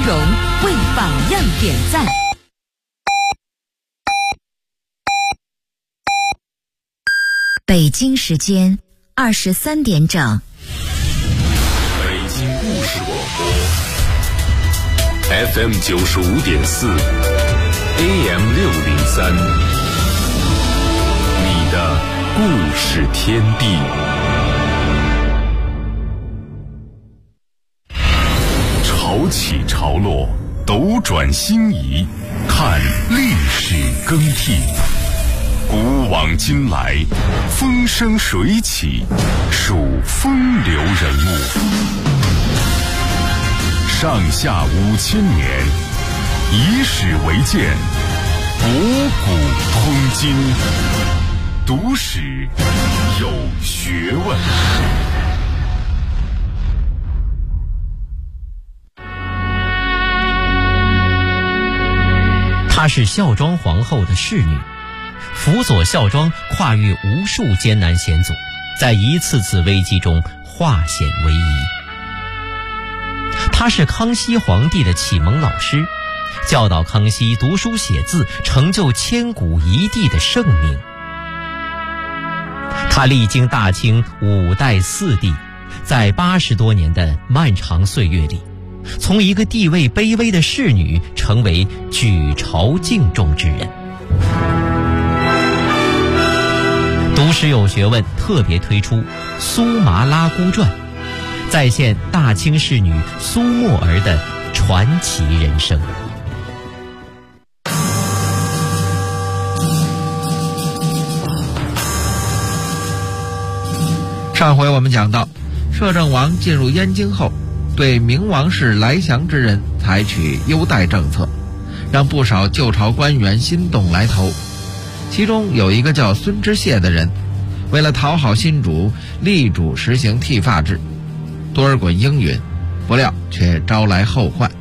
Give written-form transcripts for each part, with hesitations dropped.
容，为榜样点赞。 北京时间23点整。 北京故事广播 FM 95.4 AM 603，你的故事天地。潮起潮落，斗转星移，看历史更替。古往今来，风生水起，数风流人物。上下5000年，以史为鉴，博古通今，读史有学问。 她是孝庄皇后的侍女，辅佐孝庄跨越无数艰难险阻，在一次次危机中化险为夷。她是康熙皇帝的启蒙老师，教导康熙读书写字，成就千古一帝的盛名。她历经大清5代4帝，在80多年的漫长岁月里，从一个地位卑微的侍女成为举朝敬重之人。读史有学问特别推出《苏麻拉姑传》，再现大清侍女苏沫儿的传奇人生。 上回我们讲到，摄政王进入燕京后，对明王室来降之人采取优待政策，让不少旧朝官员心动来投。其中有一个叫孙知谢的人，为了讨好新主，力主实行剃发制。多尔衮应允，不料却招来后患。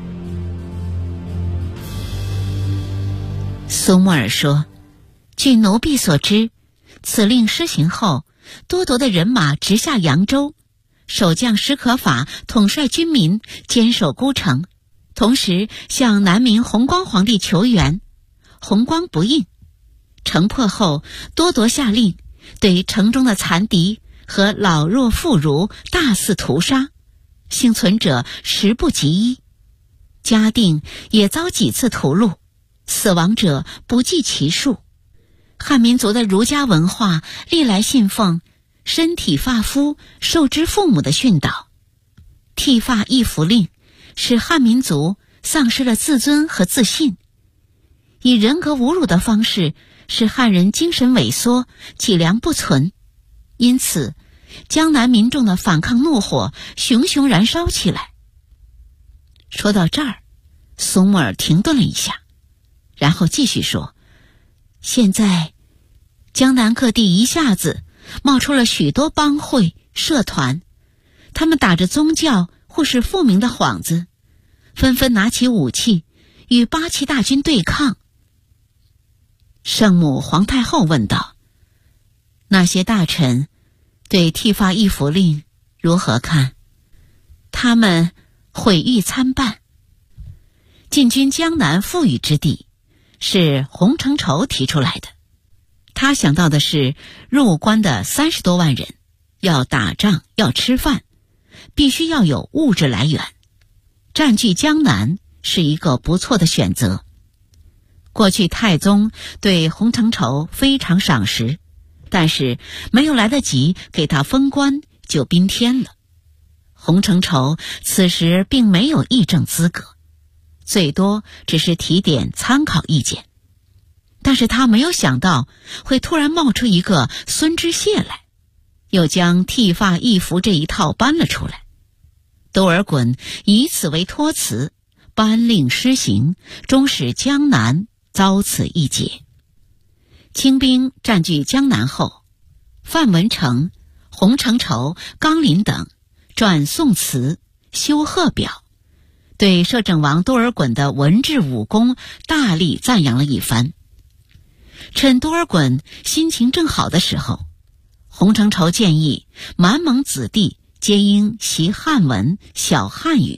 苏沫儿说，据奴婢所知，此令施行后，多铎的人马直下扬州，守将史可法统帅军民坚守孤城，同时向南明弘光皇帝求援，弘光不应。城破后，多铎下令对城中的残敌和老弱妇孺大肆屠杀，幸存者10不及1，嘉定也遭几次屠戮，死亡者不计其数。汉民族的儒家文化历来信奉身体发肤受之父母的训导，剃发易服令使汉民族丧失了自尊和自信，以人格侮辱的方式使汉人精神萎缩，脊梁不存。因此江南民众的反抗怒火熊熊燃烧起来。说到这儿，苏沫儿停顿了一下，然后继续说，现在江南各地一下子冒出了许多帮会社团，他们打着宗教或是复明的幌子，纷纷拿起武器与八旗大军对抗。圣母皇太后问道，那些大臣对剃发易服令如何看？他们毁誉参半。进军江南富裕之地是洪承畴提出来的，他想到的是入关的30多万人，要打仗要吃饭，必须要有物质来源，占据江南是一个不错的选择。过去太宗对洪承畴非常赏识，但是没有来得及给他封官就宾天了。洪承畴此时并没有议政资格，最多只是提点参考意见，但是他没有想到会突然冒出一个孙知谢来，又将剃发易服这一套搬了出来。多尔衮以此为托词，颁令施行，终使江南遭此一劫。清兵占据江南后，范文成、洪承畴、纲林等撰宋词、修贺表，对摄政王多尔衮的文治武功大力赞扬了一番。趁多尔衮心情正好的时候，洪承畴建议满蒙子弟皆应习汉文、晓汉语，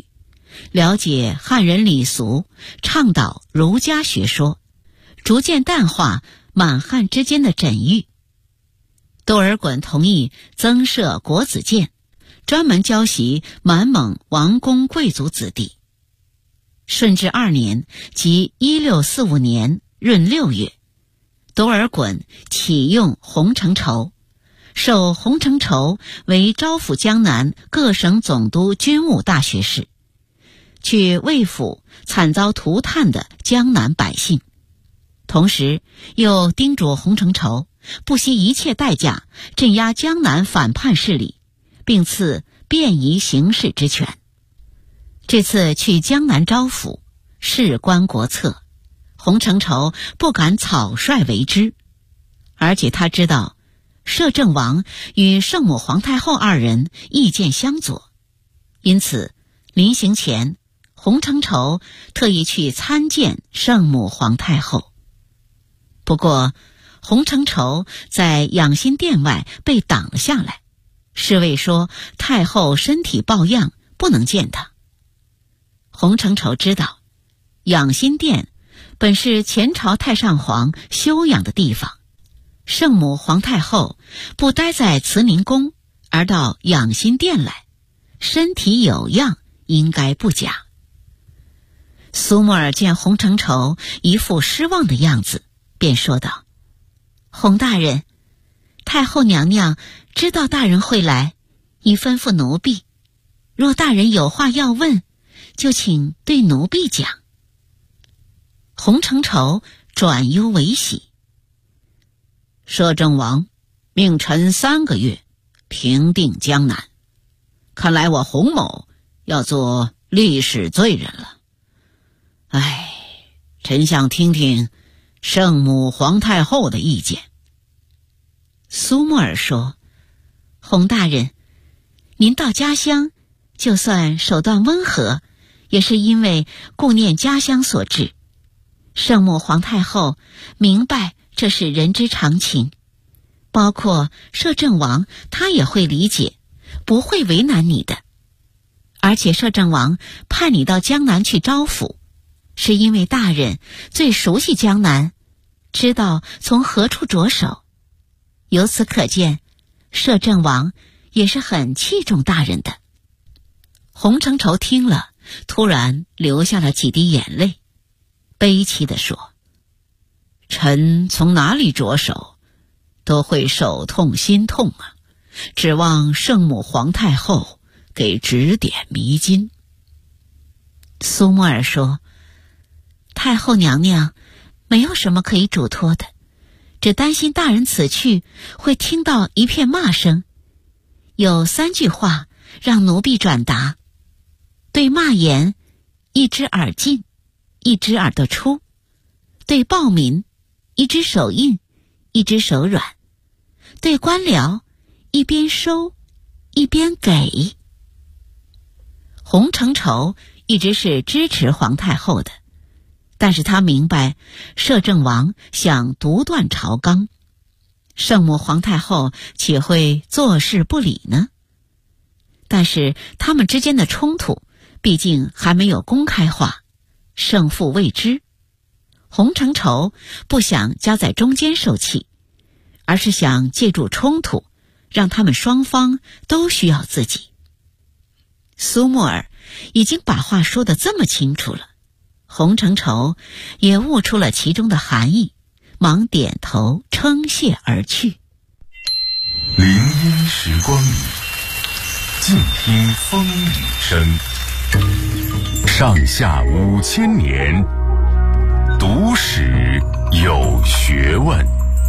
了解汉人礼俗，倡导儒家学说，逐渐淡化满汉之间的枕欲。多尔衮同意增设国子监，专门教习满蒙王公贵族子弟。顺治2年，即1645年闰6月，多尔衮启用洪承畴，授洪承畴为招抚江南各省总督军务大学士，去慰抚惨遭涂炭的江南百姓。同时又叮嘱洪承畴不惜一切代价镇压江南反叛势力，并赐便宜行事之权。这次去江南招抚，事关国策，洪承畴不敢草率为之，而且他知道摄政王与圣母皇太后2人意见相左，因此临行前，洪承畴特意去参见圣母皇太后。不过洪承畴在养心殿外被挡了下来，侍卫说太后身体抱恙，不能见他。洪承畴知道养心殿本是前朝太上皇休养的地方，圣母皇太后不待在慈宁宫，而到养心殿来，身体有恙，应该不假。苏沫尔见洪承畴一副失望的样子，便说道：洪大人，太后娘娘知道大人会来，已吩咐奴婢，若大人有话要问，就请对奴婢讲。洪承畴转忧为喜，摄政王命臣3个月平定江南，看来我洪某要做历史罪人了。唉，臣想听听圣母皇太后的意见。苏沫尔说：洪大人，您到家乡就算手段温和，也是因为顾念家乡所致。圣母皇太后明白这是人之常情，包括摄政王他也会理解，不会为难你的。而且摄政王派你到江南去招抚，是因为大人最熟悉江南，知道从何处着手。由此可见，摄政王也是很器重大人的。洪承畴听了，突然流下了几滴眼泪，悲戚地说：臣从哪里着手，都会手痛心痛啊，指望圣母皇太后给指点迷津。苏沫尔说：太后娘娘没有什么可以嘱托的，只担心大人此去会听到一片骂声。有3句话让奴婢转达：对骂言，一只耳进，一只耳朵出；对暴民，一只手硬，一只手软；对官僚，一边收，一边给。洪承畴一直是支持皇太后的，但是他明白摄政王想独断朝纲，圣母皇太后岂会坐视不理呢？但是他们之间的冲突毕竟还没有公开化，胜负未知。洪承畴不想夹在中间受气，而是想借助冲突，让他们双方都需要自己。苏沫尔已经把话说得这么清楚了，洪承畴也悟出了其中的含义，忙点头称谢而去。 林荫时光里，静听风雨声。上下5000年，读史有学问。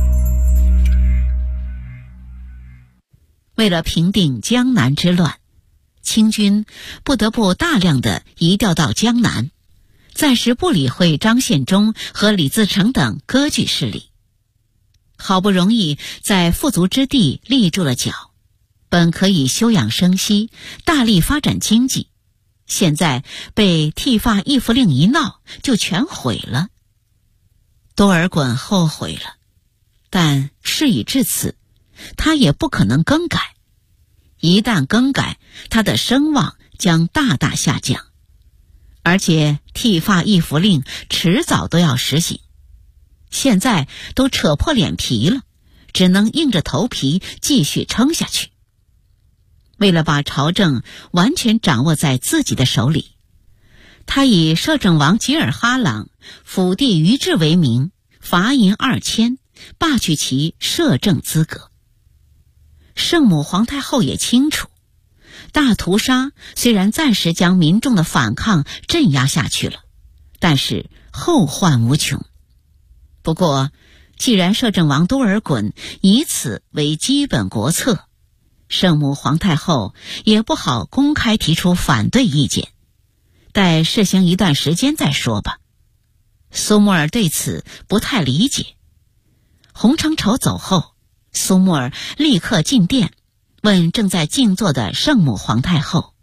为了平定江南之乱，清军不得不大量的移调到江南，暂时不理会张献忠和李自成等割据势力。好不容易在富足之地立住了脚，本可以休养生息，大力发展经济，现在被剃发易服令一闹，就全毁了。多尔衮后悔了，但事已至此，他也不可能更改。一旦更改，他的声望将大大下降。 而且剃发易服令迟早都要实行，现在都扯破脸皮了，只能硬着头皮继续撑下去。为了把朝政完全掌握在自己的手里，他以摄政王吉尔哈朗辅地于治为名，罚银2000，罢去其摄政资格。圣母皇太后也清楚，大屠杀虽然暂时将民众的反抗镇压下去了，但是后患无穷。不过，既然摄政王多尔衮以此为基本国策，圣母皇太后也不好公开提出反对意见，待试行一段时间再说吧。苏木尔对此不太理解。洪承畴走后，苏木尔立刻进殿，问正在静坐的圣母皇太后：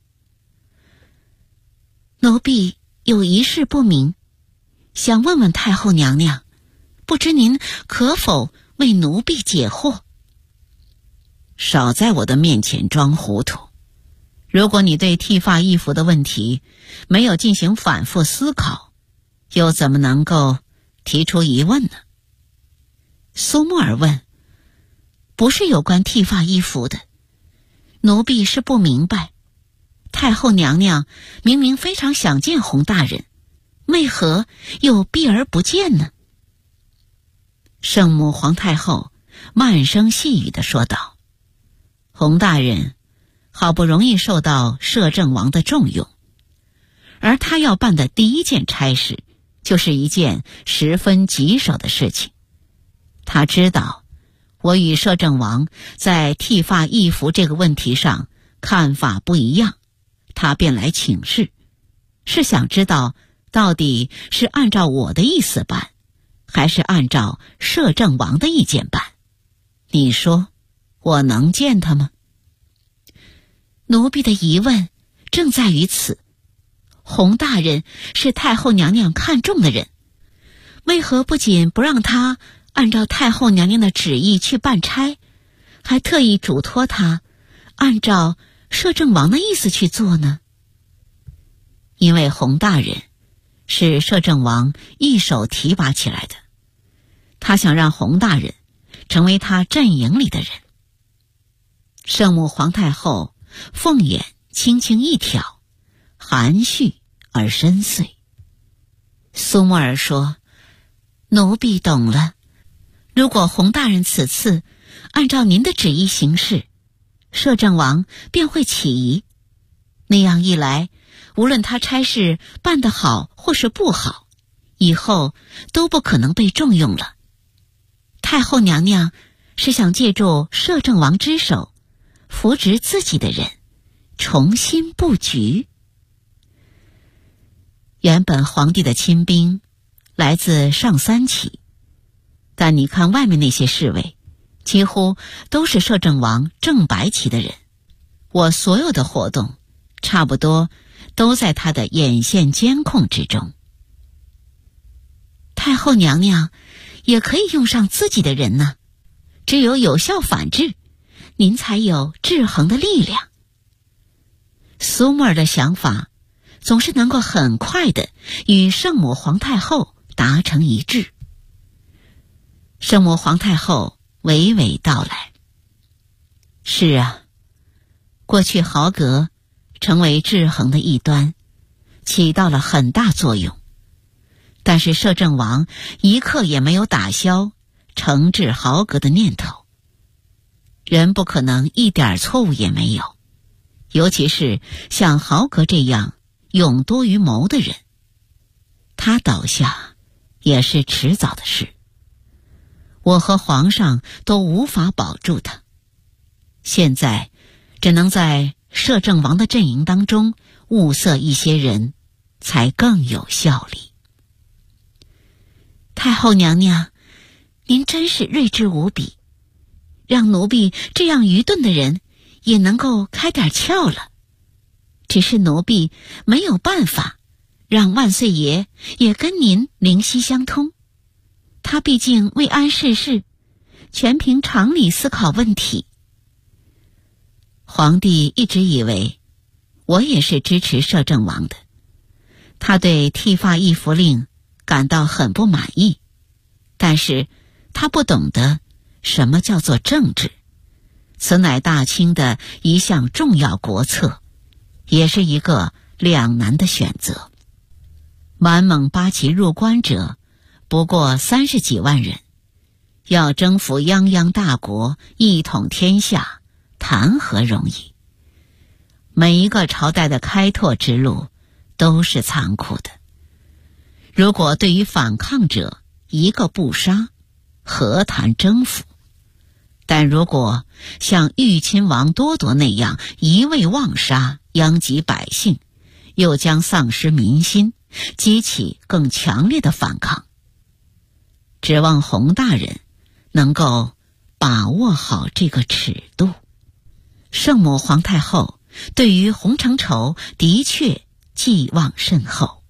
奴婢有一事不明，想问问太后娘娘，不知您可否为奴婢解惑？少在我的面前装糊涂。如果你对剃发易服的问题没有进行反复思考，又怎么能够提出疑问呢？苏木尔问：不是有关剃发易服的，奴婢是不明白，太后娘娘明明非常想见洪大人，为何又避而不见呢？圣母皇太后慢声细语地说道：洪大人好不容易受到摄政王的重用，而他要办的第一件差事就是一件十分棘手的事情。他知道我与摄政王在剃发易服这个问题上看法不一样，他便来请示，是想知道到底是按照我的意思办，还是按照摄政王的意见办。你说我能见他吗？奴婢的疑问正在于此，洪大人是太后娘娘看重的人，为何不仅不让他按照太后娘娘的旨意去办差，还特意嘱托他按照摄政王的意思去做呢？因为洪大人是摄政王一手提拔起来的，他想让洪大人成为他阵营里的人。圣母皇太后凤眼轻轻一挑，含蓄而深邃。苏木尔说：奴婢懂了，如果洪大人此次按照您的旨意行事，摄政王便会起疑，那样一来，无论他差事办得好或是不好，以后都不可能被重用了。太后娘娘是想借助摄政王之手扶植自己的人，重新布局。原本皇帝的亲兵来自上三旗，但你看外面那些侍卫，几乎都是摄政王正白旗的人。我所有的活动差不多都在他的眼线监控之中。太后娘娘也可以用上自己的人呢，只有有效反制，您才有制衡的力量。苏木尔的想法总是能够很快地与圣母皇太后达成一致。圣母皇太后娓娓道来：是啊，过去豪格成为制衡的一端，起到了很大作用，但是摄政王一刻也没有打消惩治豪格的念头。人不可能一点错误也没有，尤其是像豪格这样勇多于谋的人，他倒下也是迟早的事。我和皇上都无法保住他，现在只能在摄政王的阵营当中物色一些人，才更有效力。太后娘娘，您真是睿智无比，让奴婢这样愚钝的人也能够开点窍了。只是奴婢没有办法让万岁爷也跟您灵犀相通，他毕竟未谙世事，全凭常理思考问题。皇帝一直以为我也是支持摄政王的， 他对剃发易服令感到很不满意，但是他不懂得什么叫做政治，此乃大清的一项重要国策，也是一个两难的选择。满蒙八旗入关者不过30几万人，要征服泱泱大国，一统天下，谈何容易？每一个朝代的开拓之路都是残酷的。如果对于反抗者一个不杀，何谈征服？但如果像豫亲王多铎那样一味妄杀，殃及百姓，又将丧失民心，激起更强烈的反抗。指望洪大人能够把握好这个尺度。圣母皇太后对于洪承畴的确寄望甚厚。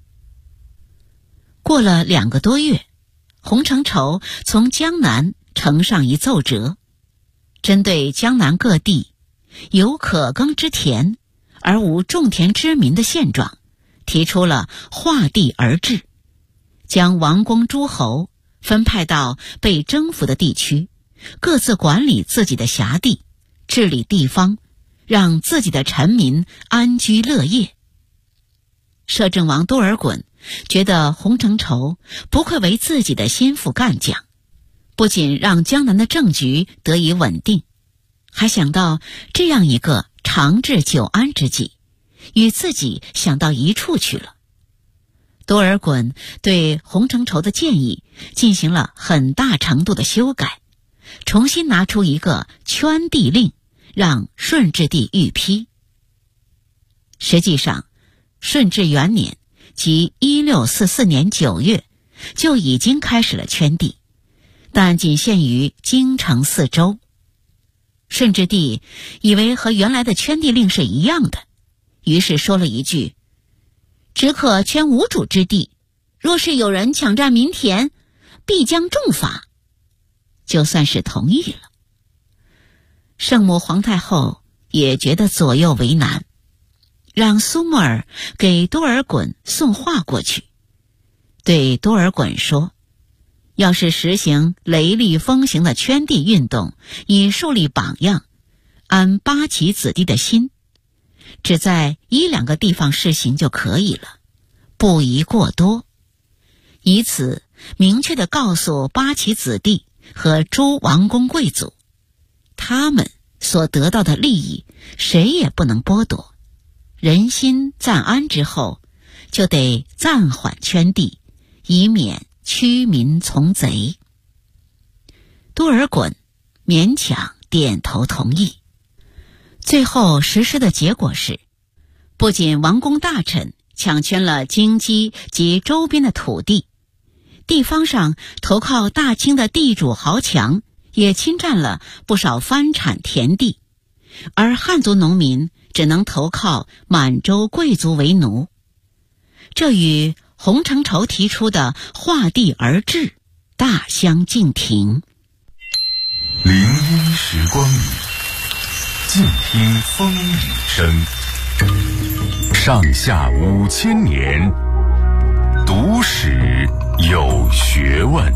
过了2个多月，洪承畴从江南呈上一奏折，针对江南各地有可耕之田而无种田之民的现状，提出了划地而治，将王公诸侯分派到被征服的地区，各自管理自己的辖地，治理地方，让自己的臣民安居乐业。摄政王多尔衮觉得洪承畴不愧为自己的心腹干将，不仅让江南的政局得以稳定，还想到这样一个长治久安之计，与自己想到一处去了。多尔衮对洪承畴的建议进行了很大程度的修改，重新拿出一个圈地令，让顺治帝御批。实际上，顺治元年即1644年9月就已经开始了圈地，但仅限于京城4州。顺治帝以为和原来的圈地令是一样的，于是说了一句：只可圈无主之地，若是有人抢占民田，必将重罚，就算是同意了。圣母皇太后也觉得左右为难，让苏木尔给多尔衮送话过去，对多尔衮说，要是实行雷厉风行的圈地运动，以树立榜样，安八旗子弟的心，只在1-2个地方试行就可以了，不宜过多，以此明确地告诉八旗子弟和诸王公贵族，他们所得到的利益谁也不能剥夺，人心暂安之后，就得暂缓圈地，以免驱民从贼。多尔衮勉强点头同意。最后实施的结果是，不仅王公大臣抢圈了京畿及周边的土地，地方上投靠大清的地主豪强也侵占了不少藩产田地，而汉族农民只能投靠满洲贵族为奴。这与洪承畴提出的划地而治大相径庭。 林荫时光里，静听风雨声。上下5000年，读史有学问。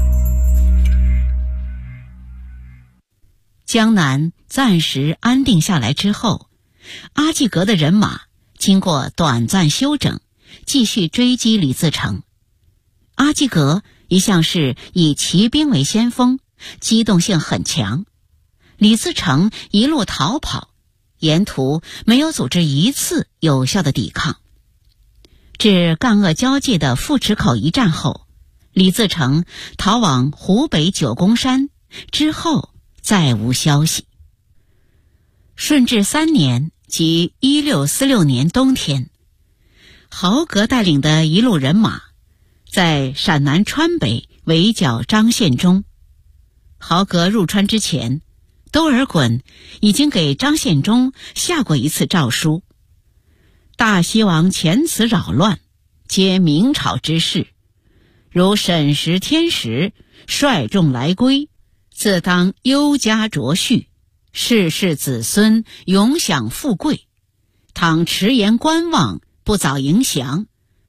江南暂时安定下来之后，阿济格的人马经过短暂休整，继续追击李自成。阿济格一向是以骑兵为先锋，机动性很强。李自成一路逃跑，沿途没有组织一次有效的抵抗。至赣鄂交界的富池口一战后，李自成逃往湖北九宫山，之后再无消息。顺治3年即1646年冬天，豪格带领的一路人马在陕南川北围剿张献忠。豪格入川之前，多尔衮已经给张献忠下过一次诏书：大西王遣此扰乱，皆明朝之事，如审时天时，率众来归，自当优加卓序，世世子孙永享富贵。倘迟延观望，不早迎降，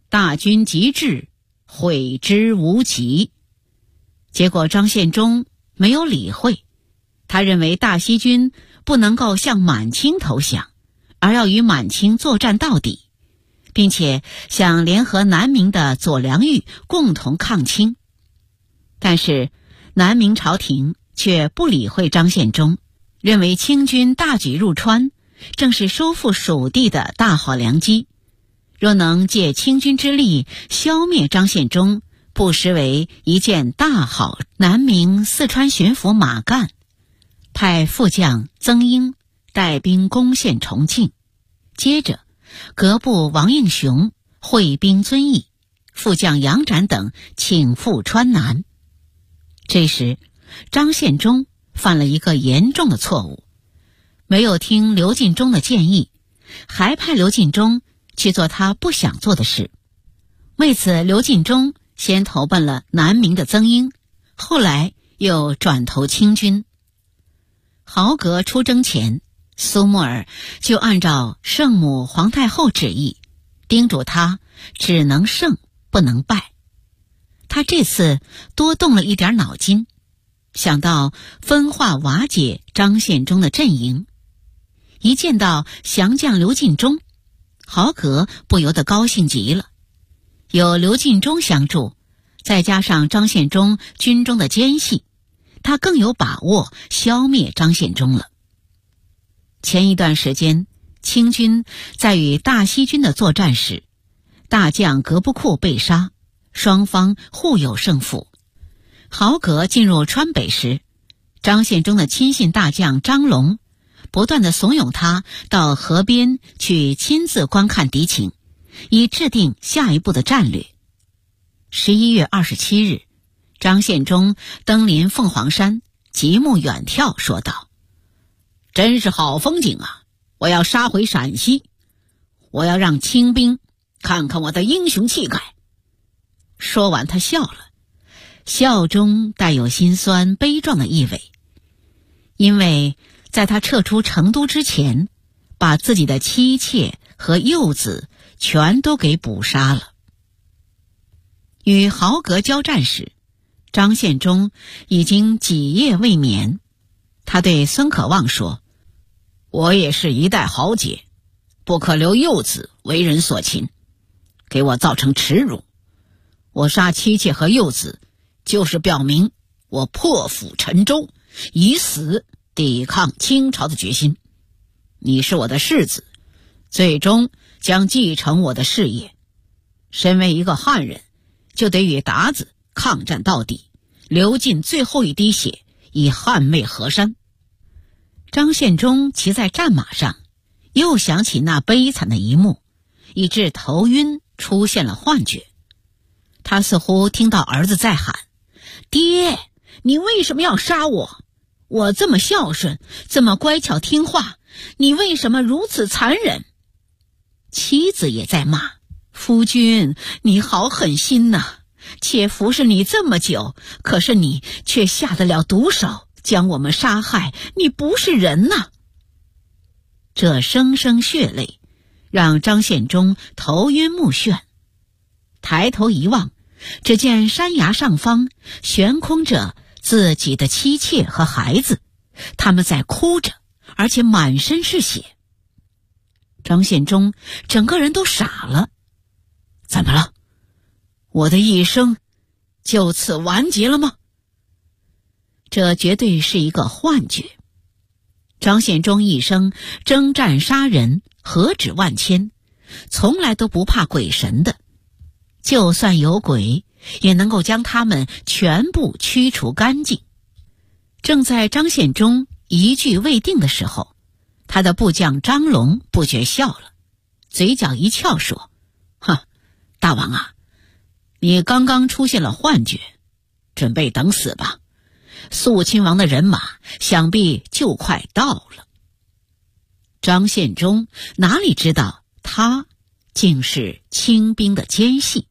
大军急至，悔之无及。结果张献忠没有理会，他认为大西军不能够向满清投降，而要与满清作战到底，并且想联合南明的左良玉共同抗清。但是南明朝廷却不理会张献忠，认为清军大举入川，正是收复蜀地的大好良机，若能借清军之力消灭张献忠，不失为一件大好。南明四川巡抚马干派副将曾英带兵攻陷重庆，接着阁部王应熊会兵遵义，副将杨展等请赴川南。这时张献忠犯了一个严重的错误，没有听刘进忠的建议，还派刘进忠去做他不想做的事。为此，刘进忠先投奔了南明的曾英，后来又转投清军。豪格出征前，苏木尔就按照圣母皇太后旨意，叮嘱他只能胜不能败。他这次多动了一点脑筋，想到分化瓦解张献忠的阵营。一见到降将刘进忠，豪格不由得高兴极了。有刘进忠相助，再加上张献忠军中的奸细，他更有把握消灭张献忠了。前一段时间，清军在与大西军的作战时，大将格布库被杀，双方互有胜负。豪格进入川北时，张献忠的亲信大将张龙不断地怂恿他到河边去亲自观看敌情，以制定下一步的战略。11月27日，张献忠登临凤凰山，极目远眺，说道：真是好风景啊！我要杀回陕西，我要让清兵看看我的英雄气概。说完他笑了，笑中带有心酸悲壮的意味，因为在他撤出成都之前，把自己的妻妾和幼子全都给捕杀了。与豪格交战时，张献忠已经几夜未眠。他对孙可望说：我也是一代豪杰，不可留幼子为人所擒，给我造成耻辱。我杀妻妾和幼子，就是表明我破釜沉舟，以死抵抗清朝的决心。你是我的世子，最终将继承我的事业。身为一个汉人，就得与鞑子抗战到底，流尽最后一滴血，以捍卫河山。张献忠骑在战马上，又想起那悲惨的一幕，以致头晕，出现了幻觉。他似乎听到儿子在喊：爹，你为什么要杀我？我这么孝顺，这么乖巧听话，你为什么如此残忍？妻子也在骂：夫君，你好狠心呐！妾服侍你这么久，可是你却下得了毒手，将我们杀害，你不是人呐！这声声血泪让张献忠头晕目眩，抬头一望，只见山崖上方悬空着自己的妻妾和孩子，他们在哭着，而且满身是血。张献忠整个人都傻了。怎么了？我的一生就此完结了吗？这绝对是一个幻觉。张献忠一生征战杀人，何止万千，从来都不怕鬼神的，就算有鬼，也能够将他们全部驱除干净。正在张献忠一句未定的时候，他的部将张龙不觉笑了，嘴角一翘说：大王啊，你刚刚出现了幻觉，准备等死吧，肃亲王的人马想必就快到了。张献忠哪里知道他竟是清兵的奸细。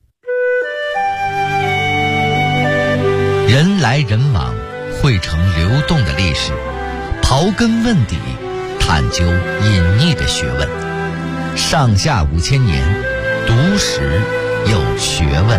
人来人往，汇成流动的历史，刨根问底，探究隐匿的学问。上下5000年， 读史有学问。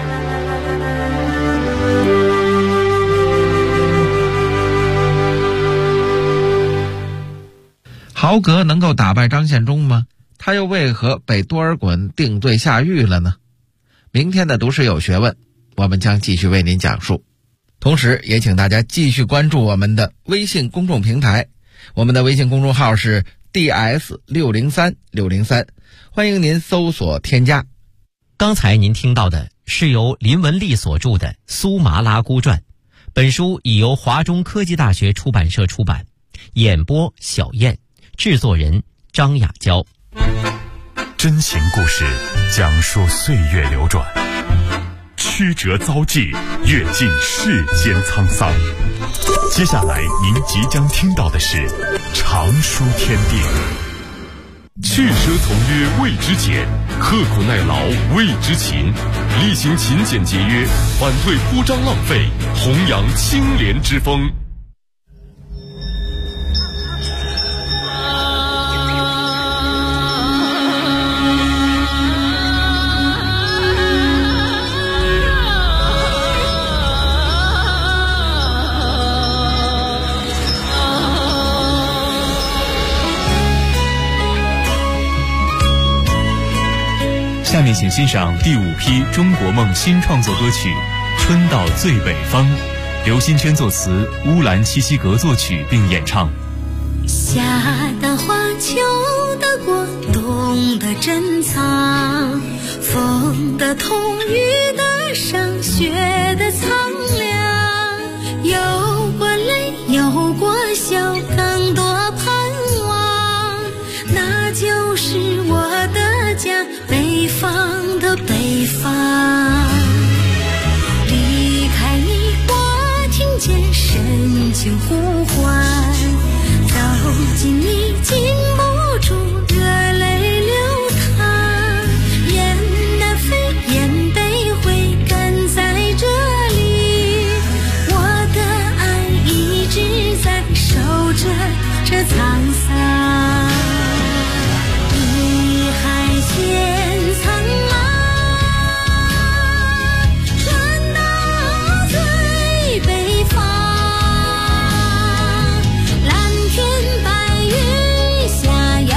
豪格能够打败张献忠吗？他又为何被多尔衮定罪下狱了呢？明天的读史有学问，我们将继续为您讲述。同时也请大家继续关注我们的微信公众平台，我们的微信公众号是 DS603603，欢迎您搜索添加。 刚才您听到的是由林文丽所著的《苏麻拉姑传》，本书已由华中科技大学出版社出版，演播小燕，制作人张雅娇。 真情故事讲述岁月流转，曲折遭际，阅尽世间沧桑。接下来您即将听到的是常书天地。去奢从约谓之俭，刻苦耐劳谓之勤，力行勤俭节约，反对铺张浪费，弘扬清廉之风。 下面请欣赏第5批中国梦新创作歌曲《春到最北方》，刘新娟作词，乌兰七西格作曲并演唱。 夏的花，秋的果，冬的珍藏，风的痛，雨的伤，雪的苍凉，有过泪，有过笑，更多盼望，那就是我的家，北方的北方。离开你，我听见深情呼唤，走近你，禁不住热泪流淌，雁南飞，雁北回，赶在这里，我的爱一直在守着这沧桑。一海千苍茫，传到最北方，蓝天白云下遥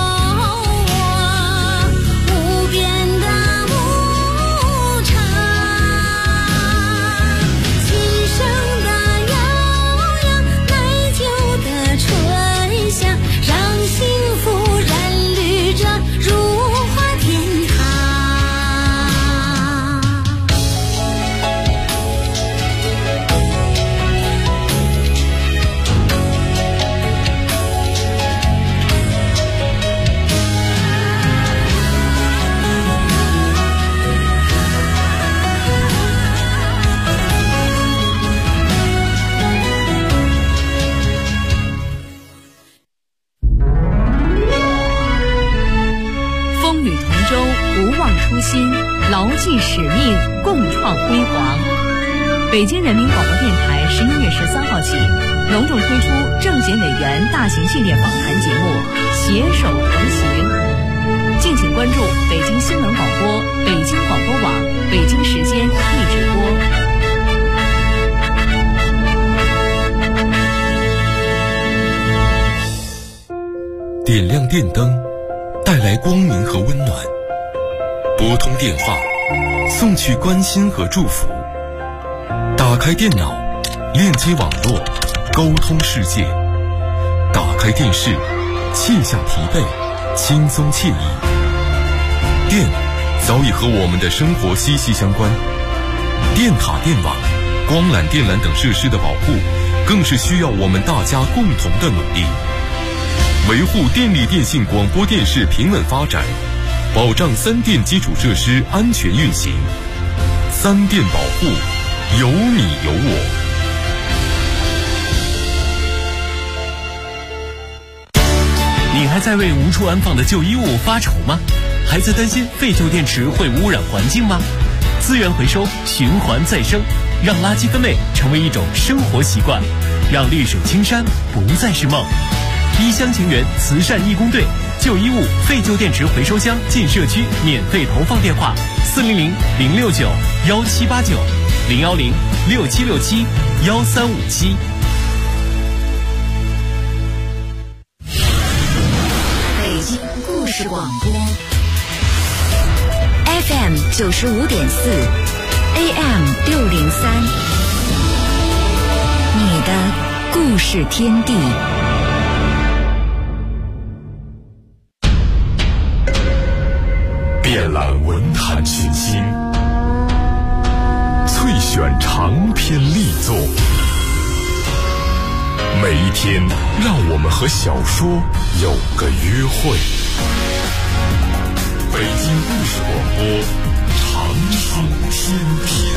望，无边的牧场，琴声的悠扬，奶酒的醇香，让幸福染绿着如花天堂。 风雨同舟，不忘初心，牢记使命，共创辉煌。北京人民广播电台11月13号起，隆重推出政协委员大型系列访谈节目《携手同行》，敬请关注北京新闻广播、北京广播网、北京时间一直播。 点亮电灯，带来光明和温暖；拨通电话，送去关心和祝福；打开电脑，链接网络，沟通世界；打开电视，卸下疲惫，轻松惬意。电早已和我们的生活息息相关，电塔、电网、光缆、电缆等设施的保护，更是需要我们大家共同的努力。维护电力电信广播电视平稳发展，保障三电基础设施安全运行。三电保护，有你有我。 你还在为无处安放的旧衣物发愁吗？还在担心废旧电池会污染环境吗？资源回收，循环再生，让垃圾分类成为一种生活习惯，让绿水青山不再是梦。一厢情缘慈善义工队旧衣物、废旧电池回收箱进社区免费投放电话：400-069-1789，010-6767-1357。 北京故事广播 FM 95.4 AM 603，你的故事天地。 遍览文坛群星，萃选长篇力作，每一天让我们和小说有个约会。北京故事广播，长春天地。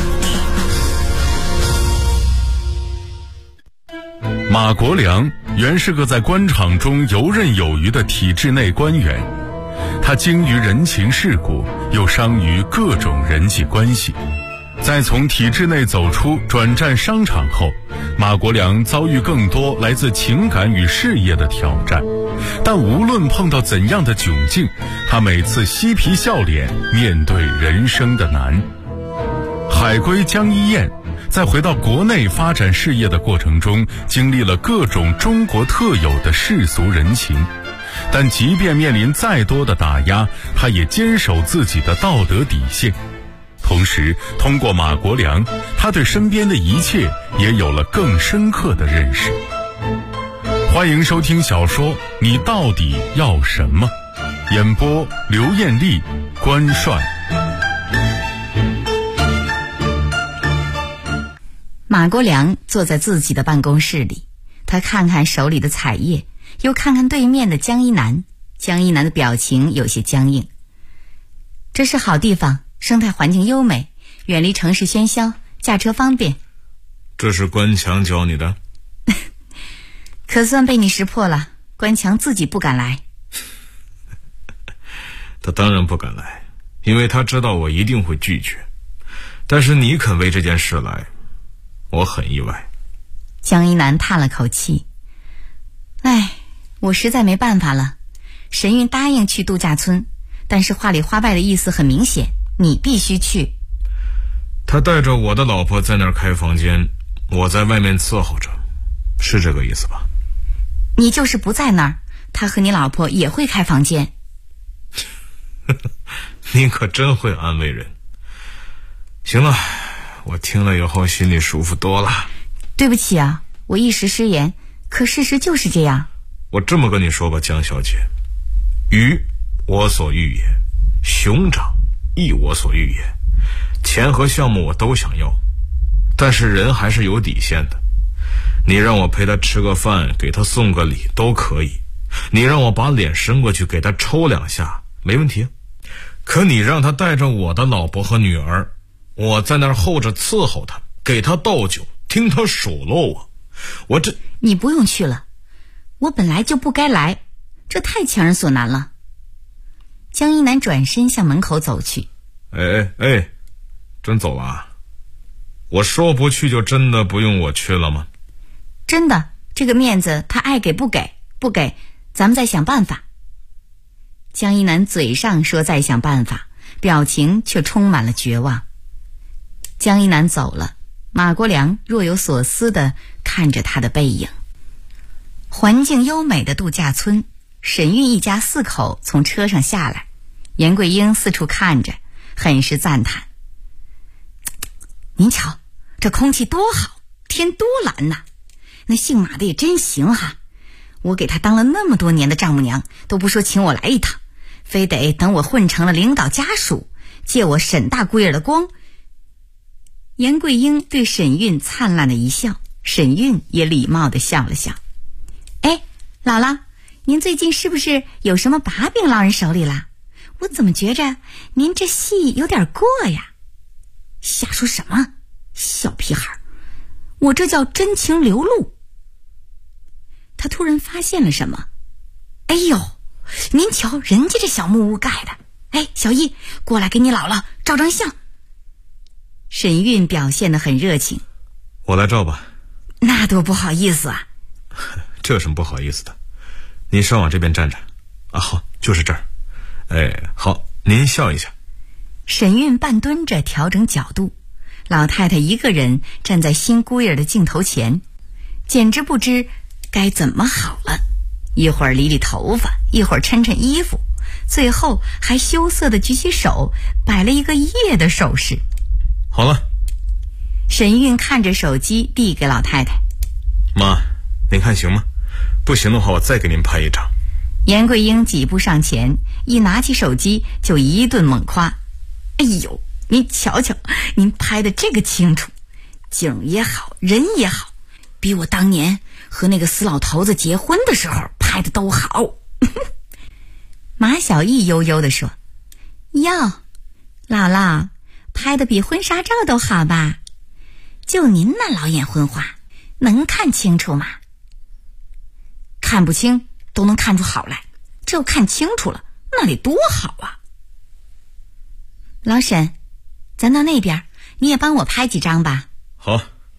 马国良原是个在官场中游刃有余的体制内官员，他精于人情世故，又商于各种人际关系。在从体制内走出转战商场后，马国良遭遇更多来自情感与事业的挑战，但无论碰到怎样的窘境，他每次嬉皮笑脸面对人生的难。海归江一燕在回到国内发展事业的过程中，经历了各种中国特有的世俗人情，但即便面临再多的打压，他也坚守自己的道德底线。同时通过马国良，他对身边的一切也有了更深刻的认识。欢迎收听小说《你到底要什么》，演播刘艳丽、关帅。 马国良坐在自己的办公室里，他看看手里的彩页，又看看对面的江一南。江一南的表情有些僵硬。这是好地方，生态环境优美，远离城市喧嚣，驾车方便。 这是关强教你的？ 可算被你识破了，关强自己不敢来。 他当然不敢来，因为他知道我一定会拒绝。但是你肯为这件事来，我很意外。 江一南叹了口气，哎，我实在没办法了。沈韵答应去度假村，但是话里话外的意思很明显，你必须去。 他带着我的老婆在那儿开房间，我在外面伺候着，是这个意思吧？ 你就是不在那儿，他和你老婆也会开房间。 你可真会安慰人。行了，我听了以后心里舒服多了。 对不起啊，我一时失言，可事实就是这样。 我这么跟你说吧，江小姐，鱼我所欲也，熊掌亦我所欲也。钱和项目我都想要，但是人还是有底线的。你让我陪他吃个饭，给他送个礼都可以，你让我把脸伸过去给他抽两下没问题，可你让他带着我的老婆和女儿，我在那儿候着伺候他，给他倒酒，听他数落我这…… 你不用去了，我本来就不该来，这太强人所难了。江一南转身向门口走去。 哎，真走了啊？我说不去就真的不用我去了吗？ 真的，这个面子他爱给不给，不给咱们再想办法。江一南嘴上说再想办法，表情却充满了绝望。江一南走了，马国良若有所思地看着他的背影。环境优美的度假村，沈韵一家4口从车上下来，严桂英四处看着，很是赞叹。您瞧，这空气多好，天多蓝呐！那姓马的也真行哈，我给他当了那么多年的丈母娘，都不说请我来一趟，非得等我混成了领导家属，借我沈大姑爷的光。严桂英对沈韵灿烂的一笑，沈韵也礼貌地笑了笑。哎，姥姥，您最近是不是有什么把柄落人手里了？我怎么觉着您这戏有点过呀？瞎说什么，小屁孩，我这叫真情流露。他突然发现了什么，哎呦，您瞧人家这小木屋盖的，哎，小易，过来给你姥姥照张相。沈韵表现得很热情。 我来照吧。 那多不好意思啊。 这有什么不好意思的？你稍往这边站着。啊，好， 就是这儿。哎，好，您笑一下。 沈韵半蹲着调整角度，老太太一个人站在新姑爷的镜头前，简直不知该怎么好了。一会儿理理头发，一会儿抻抻衣服，最后还羞涩地举起手，摆了一个耶的手势。 好了。 沈韵看着手机递给老太太。 妈，您看行吗？不行的话，我再给您拍一张。 严桂英几步上前，一拿起手机就一顿猛夸。哎呦，您瞧瞧，您拍的这个清楚，景也好，人也好，比我当年和那个死老头子结婚的时候拍的都好。马小艺悠悠地说：哟，姥姥拍的比婚纱照都好吧？就您那老眼昏花，能看清楚吗？看不清都能看出好来，只有看清楚了，那得多好啊！老沈，咱到那边，你也帮我拍几张吧。 好。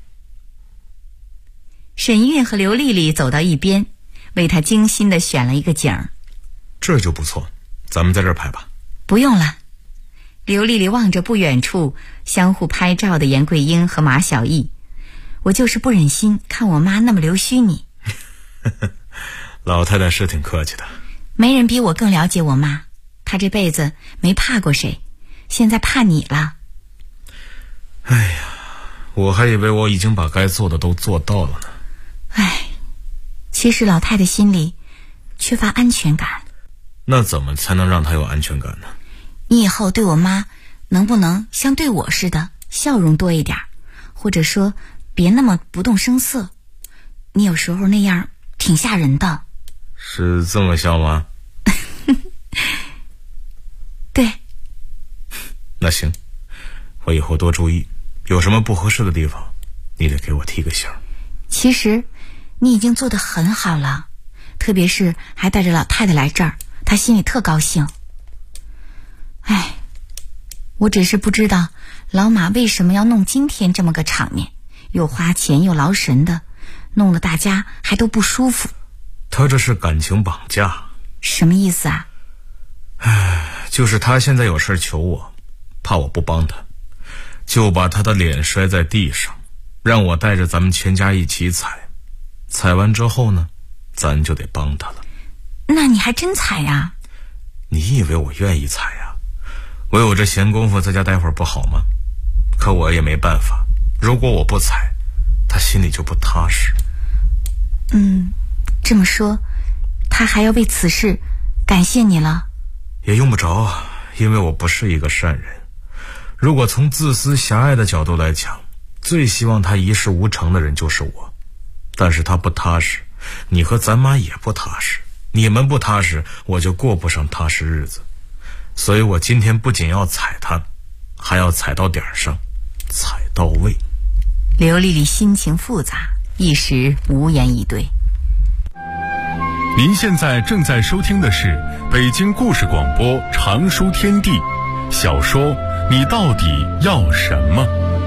沈韵和刘丽丽走到一边，为她精心地选了一个景儿。 这就不错，咱们在这儿拍吧。 不用了。刘丽丽望着不远处相互拍照的严桂英和马小艺，我就是不忍心看我妈那么留须你。 老太太是挺客气的。 没人比我更了解我妈，她这辈子没怕过谁，现在怕你了。 哎呀，我还以为我已经把该做的都做到了呢。 哎，其实老太太心里缺乏安全感。 那怎么才能让她有安全感呢？ 你以后对我妈能不能像对我似的笑容多一点，或者说别那么不动声色，你有时候那样挺吓人的。 是这么笑吗？ 对。 那行，我以后多注意，有什么不合适的地方你得给我提个醒。 其实你已经做得很好了，特别是还带着老太太来这儿，她心里特高兴。哎，我只是不知道老马为什么要弄今天这么个场面，又花钱又劳神的，弄得大家还都不舒服。 他这是感情绑架。 什么意思啊？ 就是他现在有事求我，怕我不帮他，就把他的脸摔在地上，让我带着咱们全家一起踩，踩完之后呢，咱就得帮他了。 那你还真踩呀？ 你以为我愿意踩呀？我有这闲工夫在家待会儿不好吗？可我也没办法，如果我不踩，他心里就不踏实。 这么说他还要为此事感谢你了？ 也用不着，因为我不是一个善人。如果从自私狭隘的角度来讲，最希望他一事无成的人就是我。但是他不踏实，你和咱妈也不踏实，你们不踏实，我就过不上踏实日子。所以我今天不仅要踩他，还要踩到点上，踩到位。 刘丽丽心情复杂，一时无言以对。 您现在正在收听的是北京故事广播长书天地小说《你到底要什么》。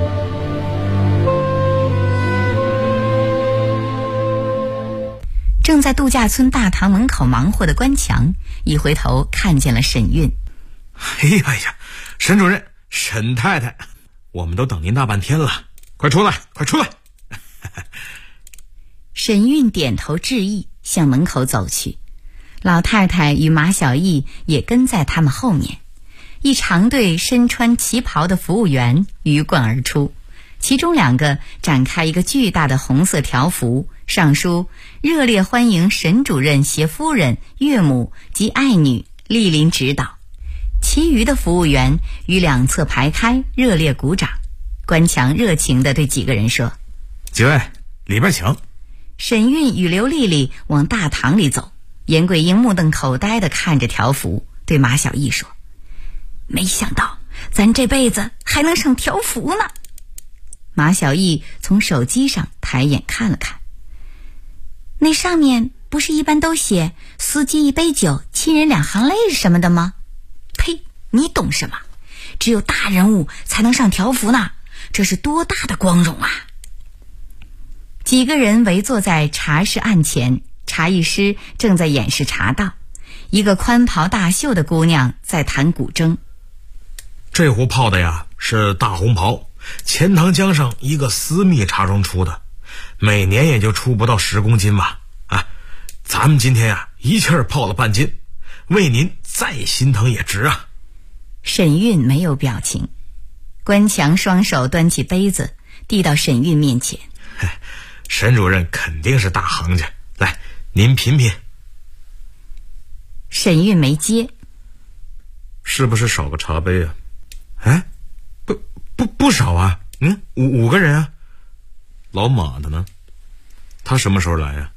正在度假村大堂门口忙活的关强一回头看见了沈韵。 哎呀，沈主任，沈太太，我们都等您大半天了，快出来，快出来。 沈韵点头致意，向门口走去。老太太与马小艺也跟在他们后面。一长队身穿旗袍的服务员鱼贯而出，其中2个展开一个巨大的红色条幅，上书热烈欢迎沈主任携夫人、岳母及爱女莅临指导。其余的服务员于两侧排开，热烈鼓掌。关强热情地对几个人说： 几位，里边请。 沈韵与刘丽丽往大堂里走，严桂英目瞪口呆地看着条幅，对马小艺说：没想到咱这辈子还能上条幅呢。马小艺从手机上抬眼看了看，那上面不是一般都写司机1杯酒，亲人2行泪什么的吗？呸，你懂什么？只有大人物才能上条幅呢，这是多大的光荣啊！几个人围坐在茶室案前，茶艺师正在演示茶道， 一个宽袍大袖的姑娘在弹古筝。 这壶泡的呀是大红袍，钱塘江上一个私密茶庄出的，每年也就出不到10公斤吧。啊，咱们今天呀一气儿泡了半斤，为您再心疼也值啊。 沈韵没有表情，关强双手端起杯子递到沈韵面前。 沈主任肯定是大行家，来，您品品。 沈韵没接。 是不是少个茶杯啊？哎，不少啊。5个人啊。老马的呢？他什么时候来呀？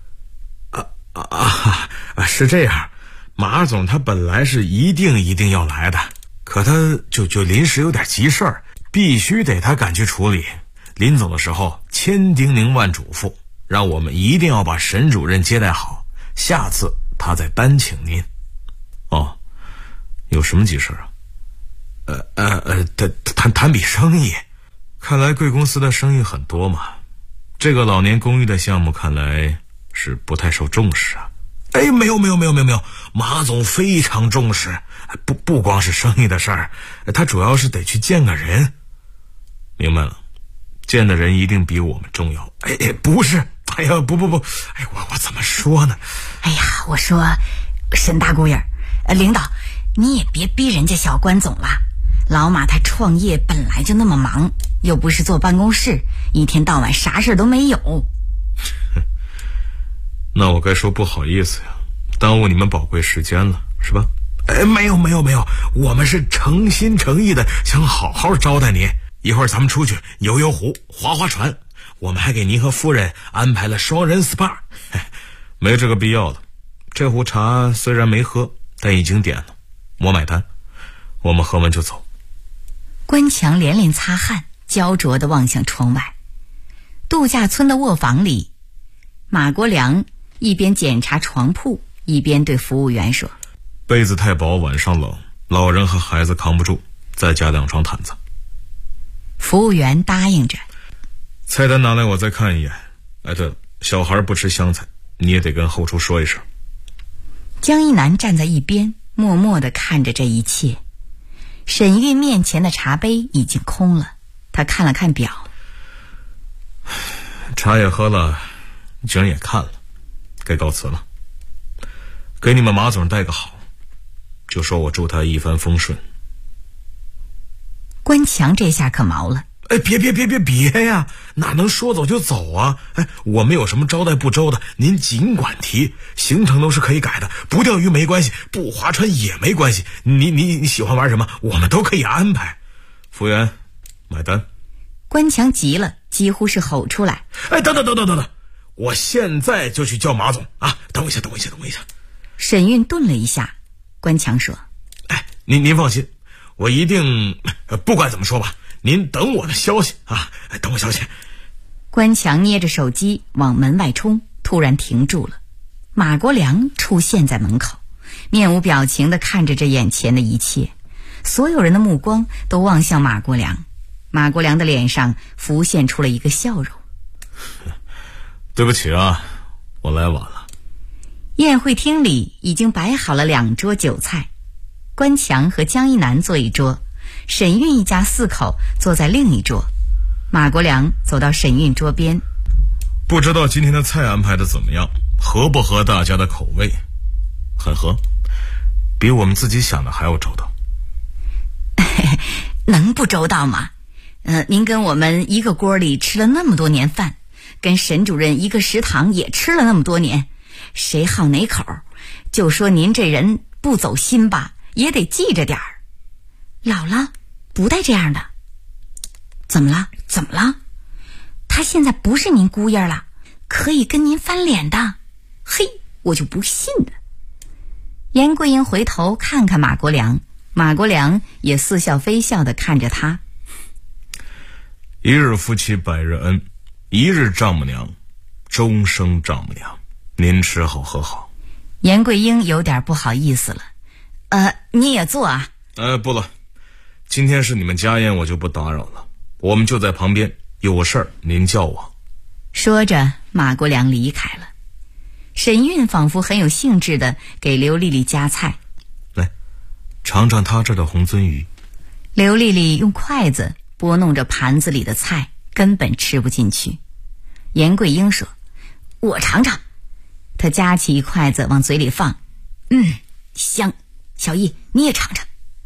是这样，马总他本来是一定要来的，可他就临时有点急事儿，必须得他赶去处理。临走的时候千叮咛万嘱咐，让我们一定要把沈主任接待好，下次他再单请您。哦，有什么急事啊？谈笔生意。看来贵公司的生意很多嘛，这个老年公寓的项目看来是不太受重视啊。哎，没有，马总非常重视，不光是生意的事儿，他主要是得去见个人。明白了，见的人一定比我们重要。哎，不是，哎呀，不，哎，我怎么说呢？ 哎呀，我说，沈大姑爷，领导，你也别逼人家小关总了。老马他创业本来就那么忙，又不是坐办公室，一天到晚啥事都没有。 那我该说不好意思呀，耽误你们宝贵时间了，是吧？哎，没有，我们是诚心诚意的想好好招待您。一会儿咱们出去游湖、划船，我们还给您和夫人安排了双人 SPA。没这个必要了。这壶茶虽然没喝，但已经点了，我买单。我们喝完就走。 关强连连擦汗，焦灼地望向窗外。度假村的卧房里，马国良一边检查床铺，一边对服务员说： 被子太薄，晚上冷，老人和孩子扛不住，再加2床毯子。 服务员答应着。 菜单拿来我再看一眼。哎，对了，小孩不吃香菜，你也得跟后厨说一声。 江一南站在一边，默默地看着这一切。沈韵面前的茶杯已经空了，他看了看表。 茶也喝了，景也看了，该告辞了。给你们马总带个好，就说我祝他一帆风顺。 关强这下可毛了。 哎，别呀，哪能说走就走啊？哎，我们有什么招待不周的，您尽管提，行程都是可以改的，不钓鱼没关系，不划船也没关系，你喜欢玩什么，我们都可以安排。服务员，买单。 关强急了，几乎是吼出来。 哎，等，我现在就去叫马总啊！等我一下。 沈韵顿了一下，关强说： 哎，您放心，我一定不管怎么说吧，您等我的消息啊！等我消息。 关强捏着手机往门外冲，突然停住了。马国良出现在门口，面无表情地看着这眼前的一切，所有人的目光都望向马国良。马国良的脸上浮现出了一个笑容。 对不起啊，我来晚了。 宴会厅里已经摆好了2桌酒菜，关强和江一南坐一桌，沈韵一家4口坐在另一桌。马国良走到沈韵桌边。 不知道今天的菜安排的怎么样，合不合大家的口味？很合，比我们自己想的还要周到。 能不周到吗？您跟我们一个锅里吃了那么多年饭，跟沈主任一个食堂也吃了那么多年，谁好哪口，就说您这人不走心吧，也得记着点儿。老了不带这样的。怎么了？他现在不是您姑爷了，可以跟您翻脸的。嘿，我就不信呢。严桂英回头看看马国良，马国良也似笑非笑地看着他。 一日夫妻百日恩，一日丈母娘，终生丈母娘。您吃好喝好。 严桂英有点不好意思了。你也坐啊。 不了，今天是你们家宴，我就不打扰了。我们就在旁边，有事儿您叫我。 说着，马国良离开了。 沈韵仿佛很有兴致地给刘丽丽夹菜。 来，尝尝她这的红鳟鱼。 刘丽丽用筷子拨弄着盘子里的菜，根本吃不进去。严桂英说：“我尝尝。”她夹起一筷子往嘴里放，香。小易，你也尝尝。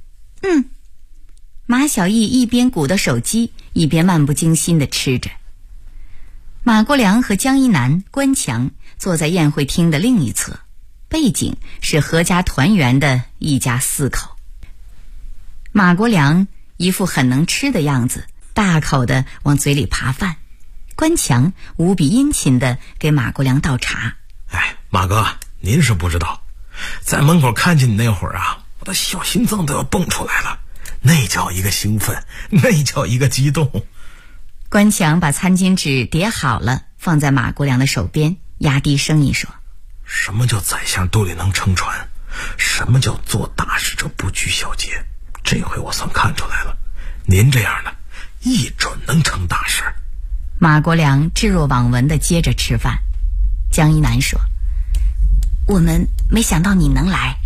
马小艺一边鼓捣手机，一边漫不经心地吃着。马国良和江一南、关强坐在宴会厅的另一侧，背景是阖家团圆的一家4口。马国良一副很能吃的样子，大口地往嘴里扒饭。关强无比殷勤地给马国良倒茶。 马哥，您是不知道，在门口看见你那会儿啊，我的小心脏都要蹦出来了，那叫一个兴奋，那叫一个激动。 关强把餐巾纸叠好了，放在马国良的手边，压低声音说：“ 什么叫宰相肚里能撑船？什么叫做大事者不拘小节？这回我算看出来了，您这样的一准能成大事。” 马国良置若罔闻地接着吃饭。江一南说：“我们没想到你能来。”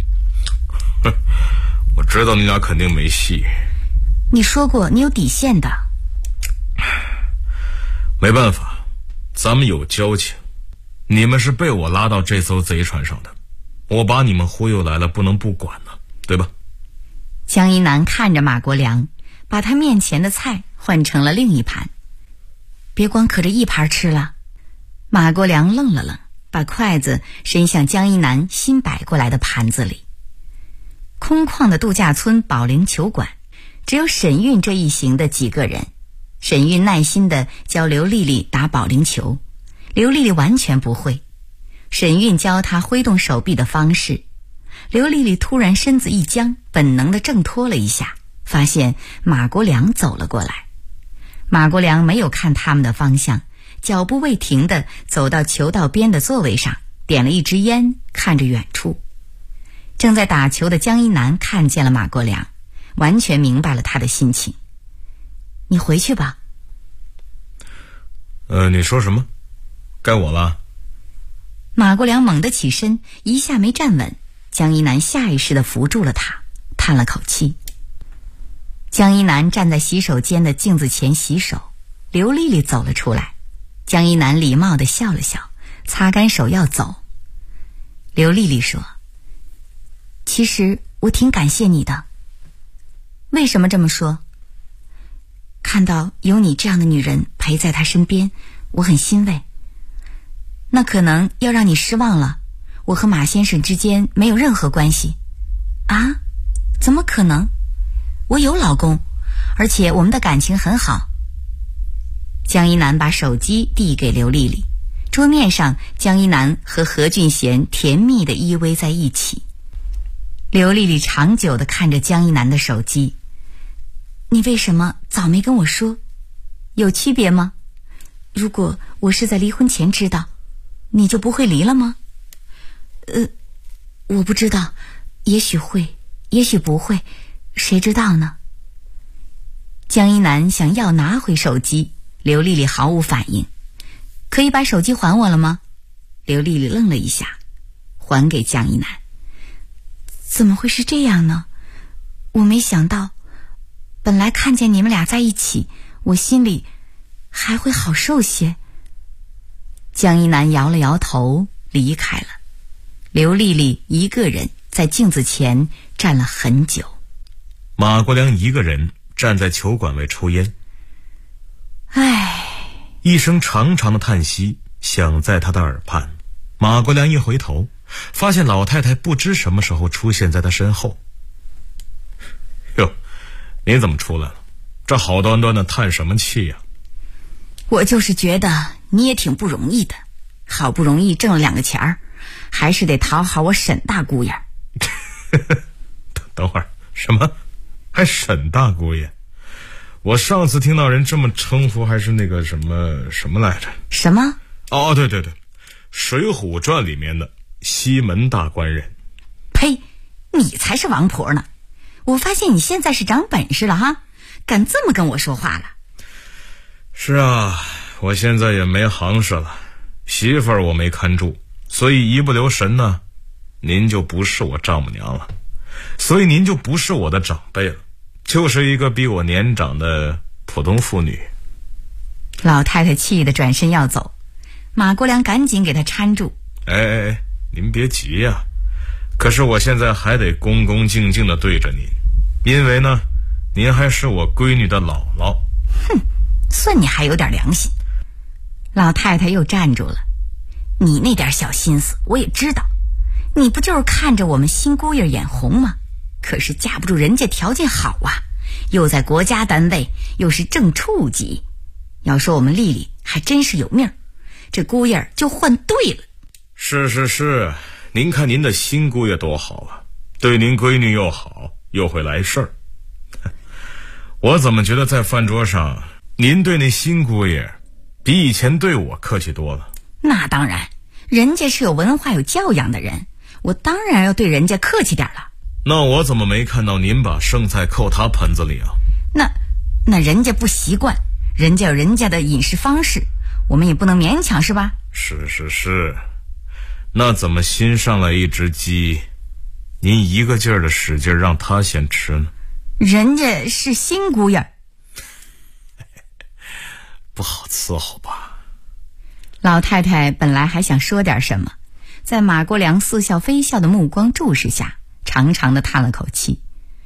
我知道你俩肯定没戏。 你说过你有底线的。 没办法，咱们有交情。你们是被我拉到这艘贼船上的，我把你们忽悠来了，不能不管呢，对吧？ 江一南看着马国良，把他面前的菜换成了另一盘。别光可着一盘吃了。马国良愣了愣，把筷子伸向江一南新摆过来的盘子里。空旷的度假村保龄球馆，只有沈韵这一行的几个人。沈韵耐心地教刘丽丽打保龄球，刘丽丽完全不会。沈韵教她挥动手臂的方式，刘丽丽突然身子一僵，本能地挣脱了一下，发现马国良走了过来。马国良没有看他们的方向，脚步未停地走到球道边的座位上，点了一支烟，看着远处。正在打球的江一南看见了马国良，完全明白了他的心情。你回去吧。 你说什么？该我了。 马国良猛地起身，一下没站稳，江一南下意识地扶住了他，叹了口气。江一南站在洗手间的镜子前洗手，刘丽丽走了出来。江一南礼貌地笑了笑，擦干手要走。刘丽丽说：“其实我挺感谢你的。”为什么这么说？看到有你这样的女人陪在他身边，我很欣慰。那可能要让你失望了，我和马先生之间没有任何关系。啊？怎么可能？我有老公，而且我们的感情很好。江一南把手机递给刘丽丽，桌面上江一南和何俊贤甜蜜地依偎在一起。刘丽丽长久地看着江一南的手机。你为什么早没跟我说？有区别吗？如果我是在离婚前知道，你就不会离了吗？我不知道，也许会，也许不会，谁知道呢？江一南想要拿回手机，刘丽丽毫无反应。可以把手机还我了吗？刘丽丽愣了一下，还给江一南。怎么会是这样呢？我没想到，本来看见你们俩在一起，我心里还会好受些。江一南摇了摇头，离开了。刘丽丽一个人在镜子前站了很久。 马国良一个人站在球馆外抽烟。 唉， 一声长长的叹息响在他的耳畔。马国良一回头，发现老太太不知什么时候出现在他身后。哟，你怎么出来了？这好端端的叹什么气呀？ 我就是觉得你也挺不容易的，好不容易挣了2个钱儿，还是得讨好我沈大姑爷。 等会儿，什么？还沈大姑爷？我上次听到人这么称呼，还是那个什么来着？ 什么？ 哦，对对对，《水浒传》里面的西门大官人。 呸！你才是王婆呢！我发现你现在是长本事了哈，敢这么跟我说话了。 是啊，我现在也没行市了，媳妇儿我没看住， 所以一不留神呢，您就不是我丈母娘了，所以您就不是我的长辈了，就是一个比我年长的普通妇女。 老太太气得转身要走，马国良赶紧给她搀住。 哎，您别急呀，可是我现在还得恭恭敬敬地对着您，因为呢，您还是我闺女的姥姥。 哼，算你还有点良心。老太太又站住了，你那点小心思我也知道，你不就是看着我们新姑爷眼红吗？可是架不住人家条件好啊，又在国家单位，又是正处级。要说我们丽丽还真是有命儿，这姑爷就换对了。 是，您看您的新姑爷多好啊，对您闺女又好，又会来事儿。我怎么觉得在饭桌上，您对那新姑爷比以前对我客气多了？ 那当然，人家是有文化有教养的人，我当然要对人家客气点了。 那我怎么没看到您把剩菜扣他盆子里啊？ 那人家不习惯，人家有人家的饮食方式，我们也不能勉强，是吧？ 是，那怎么新上来一只鸡，您一个劲儿的使劲让他先吃呢？ 人家是新姑爷， 不好伺候吧？ 老太太本来还想说点什么，在马国良似笑非笑的目光注视下，长长的叹了口气。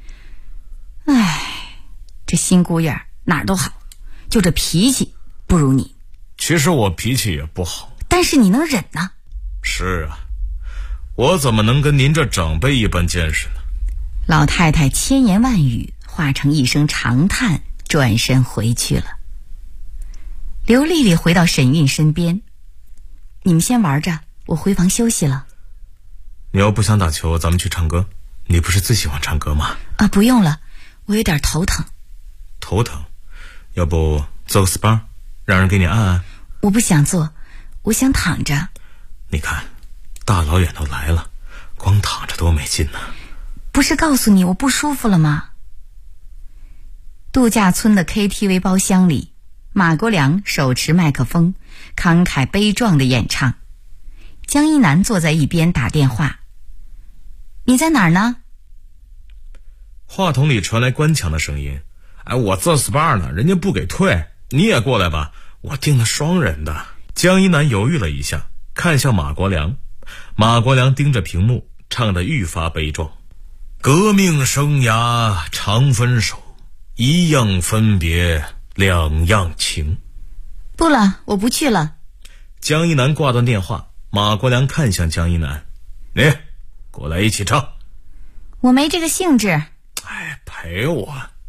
这新姑爷哪儿都好，就这脾气不如你。 其实我脾气也不好， 但是你能忍呢？ 是啊，我怎么能跟您这长辈一般见识呢？ 老太太千言万语化成一声长叹，转身回去了。刘丽丽回到沈韵身边，你们先玩着，我回房休息了。 你要不想打球，咱们去唱歌，你不是最喜欢唱歌吗？ 不用了，我有点头疼。 头疼？要不做个 SPA， 让人给你按按？ 我不想做，我想躺着。 你看，大老远都来了，光躺着多没劲呢。 不是告诉你我不舒服了吗？度假村的 KTV 包厢里，马国良手持麦克风，慷慨悲壮的演唱。江一南坐在一边打电话。你在哪儿呢？ 话筒里传来官强的声音。我做 SPA 呢，人家不给退，你也过来吧，我订了双人的。江一南犹豫了一下，看向马国良。马国良盯着屏幕，唱得愈发悲壮。革命生涯常分手，一样分别两样情。 不了，我不去了。 江一南挂断电话，马国良看向江一南，你过来一起唱。 我没这个兴致。 陪我。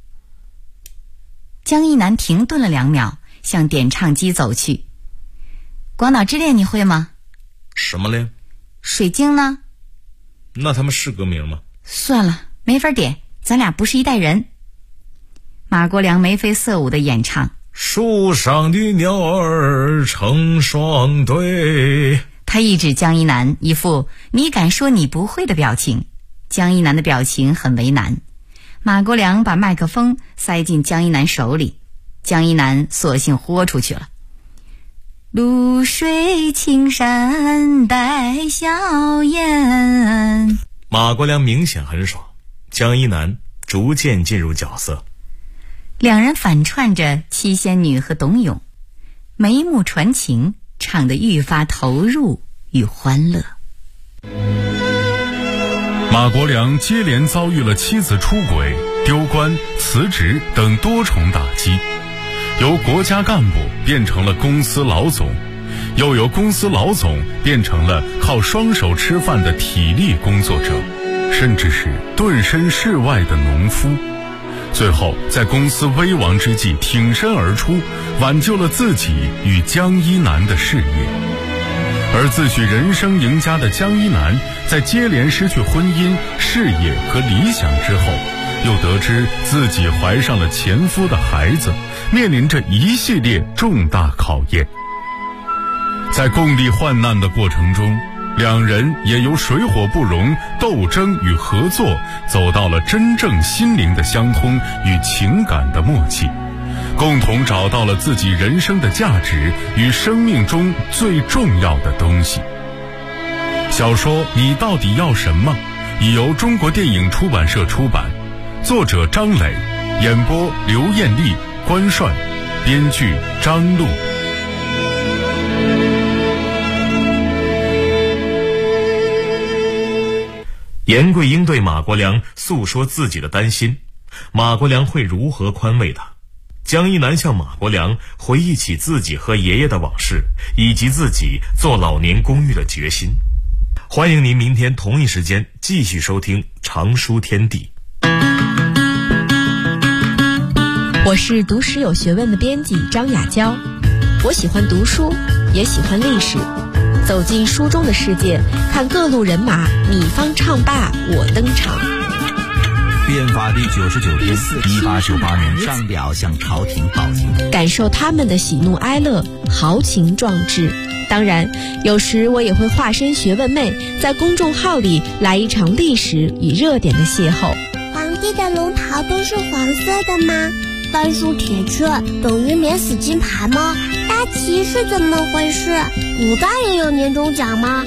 江一南停顿了2秒，向点唱机走去。广岛之恋你会吗？ 什么恋？ 水晶呢？ 那他们是歌名吗？ 算了，没法点，咱俩不是一代人。马国良眉飞色舞的演唱。 树上的鸟儿成双对。 他一指江一南，一副你敢说你不会的表情。江一南的表情很为难。马国良把麦克风塞进江一南手里，江一南索性豁出去了。露水青山带笑颜。 马国良明显很爽，江一南逐渐进入角色。 两人反串着七仙女和董永，眉目传情，唱得愈发投入与欢乐。 马国良接连遭遇了妻子出轨、丢官、辞职等多重打击，由国家干部变成了公司老总，又由公司老总变成了靠双手吃饭的体力工作者，甚至是顿身事外的农夫。最后在公司危亡之际挺身而出，挽救了自己与江一南的事业。而自诩人生赢家的江一南，在接连失去婚姻、事业和理想之后，又得知自己怀上了前夫的孩子，面临着一系列重大考验。在共历患难的过程中，两人也由水火不容、斗争与合作，走到了真正心灵的相通与情感的默契，共同找到了自己人生的价值与生命中最重要的东西。 小说《你到底要什么》已由中国电影出版社出版，作者张磊，演播刘艳丽、关帅，编剧张璐。 严桂英对马国良诉说自己的担心，马国良会如何宽慰他？江一南向马国良回忆起自己和爷爷的往事，以及自己做老年公寓的决心。欢迎您明天同一时间继续收听常书天地。 我是读史有学问的编辑张雅娇，我喜欢读书，也喜欢历史。走进书中的世界，看各路人马，你方唱罢我登场。 变法第99天，1898年，上表向朝廷报警， 感受他们的喜怒哀乐，豪情壮志。当然，有时我也会化身学问妹，在公众号里来一场历史与热点的邂逅。 皇帝的龙袍都是黄色的吗？半数铁券等于免死金牌吗？大旗是怎么回事？古代也有年终奖吗？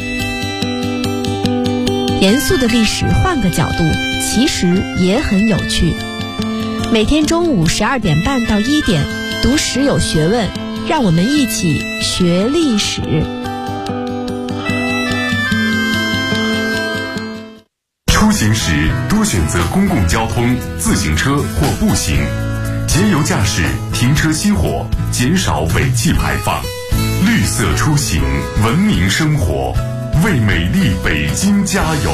严肃的历史换个角度，其实也很有趣。每天中午12点半到1点，读史有学问，让我们一起学历史。 出行时多选择公共交通、自行车或步行，节油驾驶，停车熄火，减少尾气排放。绿色出行，文明生活，为美丽北京加油。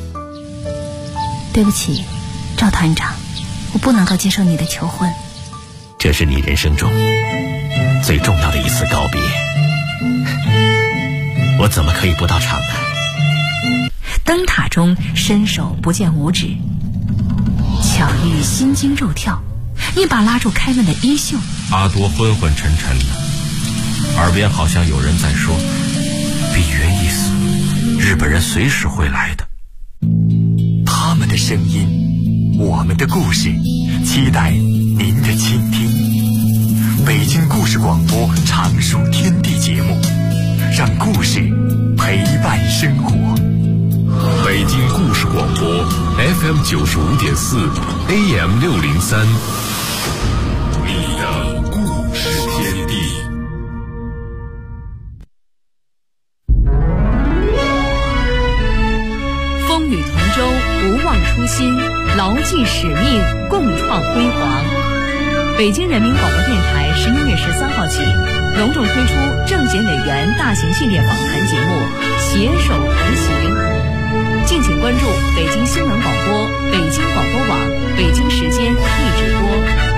对不起，赵团长，我不能够接受你的求婚。 这是你人生中最重要的一次告别，我怎么可以不到场呢？ 灯塔中伸手不见五指，巧遇心惊肉跳，一把拉住开门的衣袖。 阿多昏昏沉沉的，耳边好像有人在说：比原一死，日本人随时会来的。 他们的声音，我们的故事，期待您的倾听。北京故事广播常书天地节目，让故事陪伴生活。 北京故事广播 FM 95.4 AM 603，你的故事天地。 风雨同舟，不忘初心，牢记使命，共创辉煌。北京人民广播电台11月13号起，隆重推出政检委员大型系列访谈节目《携手同行》。敬请关注北京新闻广播、北京广播网、北京时间一直播。